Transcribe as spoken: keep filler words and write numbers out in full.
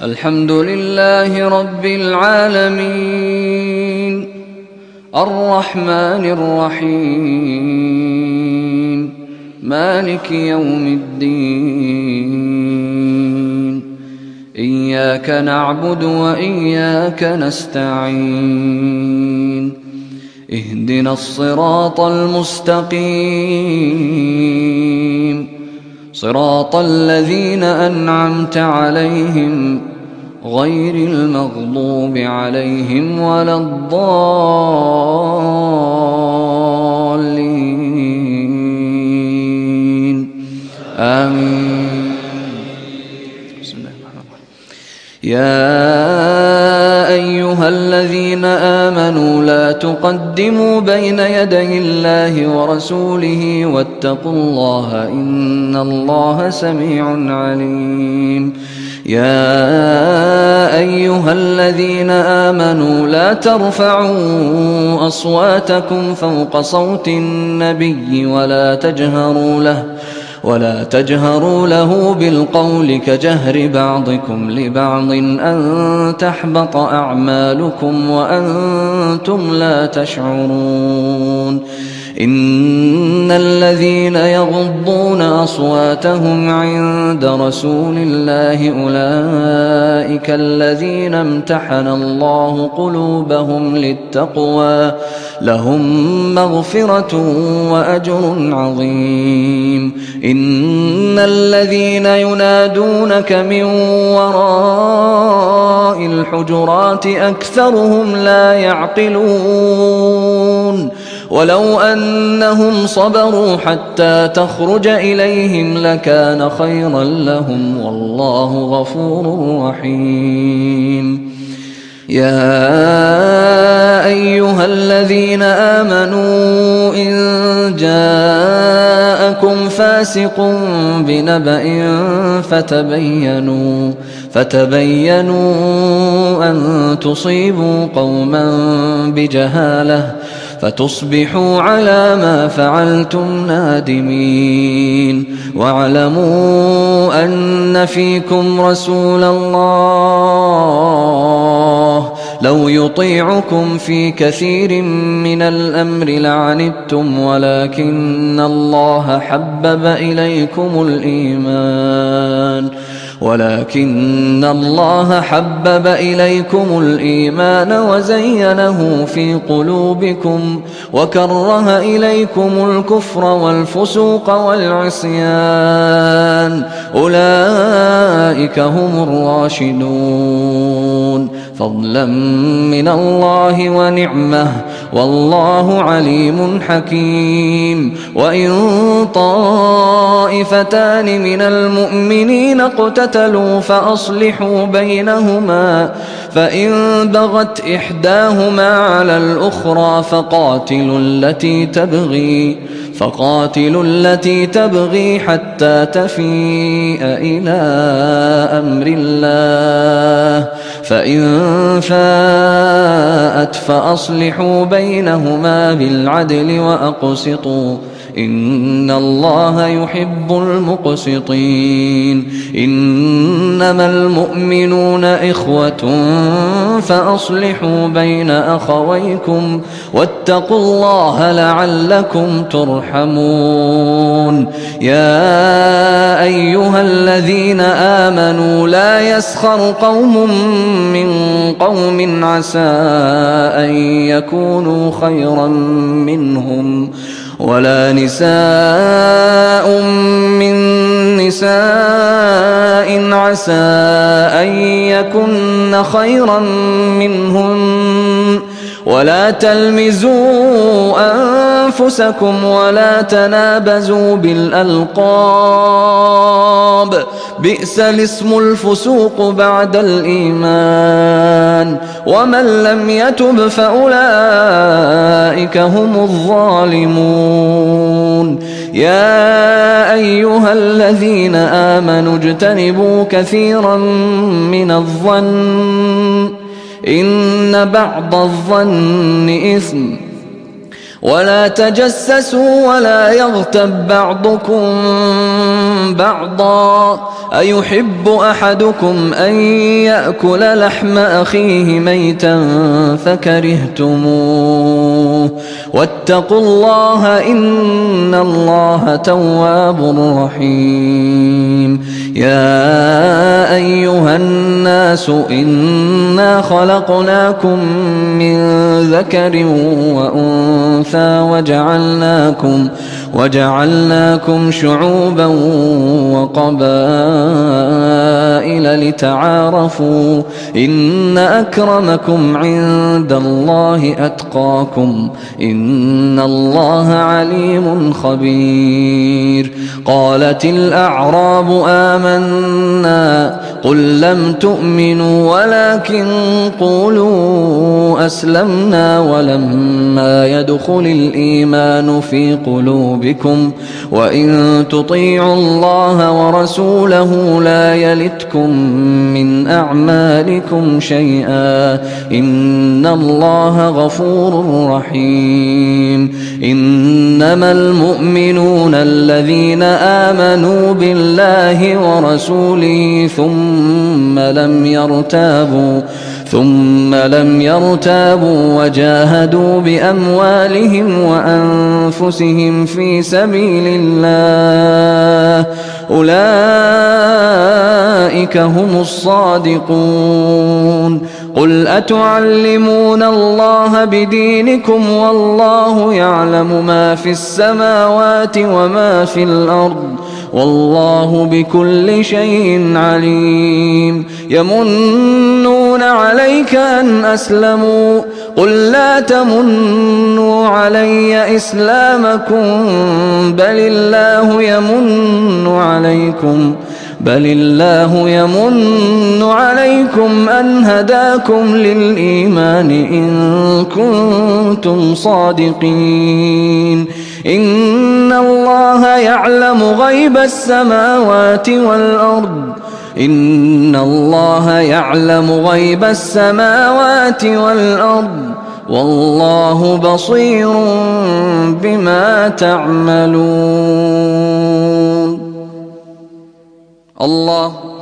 الحمد لله رب العالمين الرحمن الرحيم مالك يوم الدين إياك نعبد وإياك نستعين اهدنا الصراط المستقيم صراط الذين أنعمت عليهم غير المغضوب عليهم ولا الضالين آمين. بسم الله الرحمن الرحيم. يا أيها الذين آمنوا لا تقدموا بين يدي الله ورسوله واتقوا الله إن الله سميع عليم. يا أيها الذين آمنوا لا ترفعوا أصواتكم فوق صوت النبي ولا تجهروا له ولا تجهروا له بالقول كجهر بعضكم لبعض أن تحبط أعمالكم وأنتم لا تشعرون. إن الذين يغضون أصواتهم عند رسول الله أولئك الذين امتحن الله قلوبهم للتقوى لهم مغفرة وأجر عظيم. إن الذين ينادونك من وراء الحجرات أكثرهم لا يعقلون. ولو أنهم صبروا حتى تخرج إليهم لكان خيرا لهم والله غفور رحيم. يا أيها الذين آمنوا إن جاءكم فاسق بنبأ فتبينوا فتبينوا أن تصيبوا قوما بجهالة فتصبحوا على ما فعلتم نادمين. واعلموا أن فيكم رسول الله لو يطيعكم في كثير من الأمر لعنتم ولكن الله حبب إليكم الإيمان ولكن الله حبب إليكم الإيمان وزينه في قلوبكم وكره إليكم الكفر والفسوق والعصيان أولئك هم الراشدون فضلا من الله ونعمه والله عليم حكيم. وإن طائفتان من المؤمنين اقتتلوا فأصلحوا بينهما فإن بغت إحداهما على الأخرى فقاتلوا التي تبغي فقاتلوا التي تبغي حتى تفيء إلى أمر الله فإن فاءت فأصلحوا بينهما بالعدل وأقسطوا إن الله يحب المقسطين. إنما المؤمنون إخوة فأصلحوا بين أخويكم واتقوا الله لعلكم ترحمون. يا أيها الذين آمنوا لا يسخر قوم من قوم عسى أن يكونوا خيرا منهم ولا نساء من نساء عسى أن يكن خيرا منهن ولا تلمزوا أنفسكم ولا تنابزوا بالألقاب بئس الاسم الفسوق بعد الإيمان ومن لم يتب فأولئك هم الظالمون. يا أيها الذين آمنوا اجتنبوا كثيرا من الظن إن بعض الظن إثم ولا تجسسوا ولا يغتب بعضكم بعضا أيحب أحدكم أن يأكل لحم أخيه ميتا فكرهتموه واتقوا الله إن الله تواب رحيم. يا أيها الناس إنا خلقناكم من ذكر وأنثى وجعلناكم وجعلناكم شعوبا وقبائل لتعارفوا إن أكرمكم عند الله أتقاكم إن الله عليم خبير. قالت الأعراب آمنا قل لم تؤمنوا ولكن قولوا أسلمنا ولما يدخل الإيمان في قلوبكم وإن تطيعوا الله ورسوله لا يلتكم من أعمالكم شيئا إن الله غفور رحيم. إنما المؤمنون الذين آمنوا بالله ورسوله ثم لم يرتابوا ثم لم يرتابوا وجاهدوا بأموالهم وأنفسهم في سبيل الله أولئك هم الصادقون. قل أتعلمون الله بدينكم والله يعلم ما في السماوات وما في الأرض والله بكل شيء عليم. يمنون عليك أن أسلموا قل لا تمنوا علي إسلامكم بل الله يمن عليكم بل الله يمن عليكم أن هداكم للإيمان إن كنتم صادقين. إن الله يعلم غيب السماوات والأرض إن الله يعلم غيب السماوات والأرض والله بصير بما تعملون. الله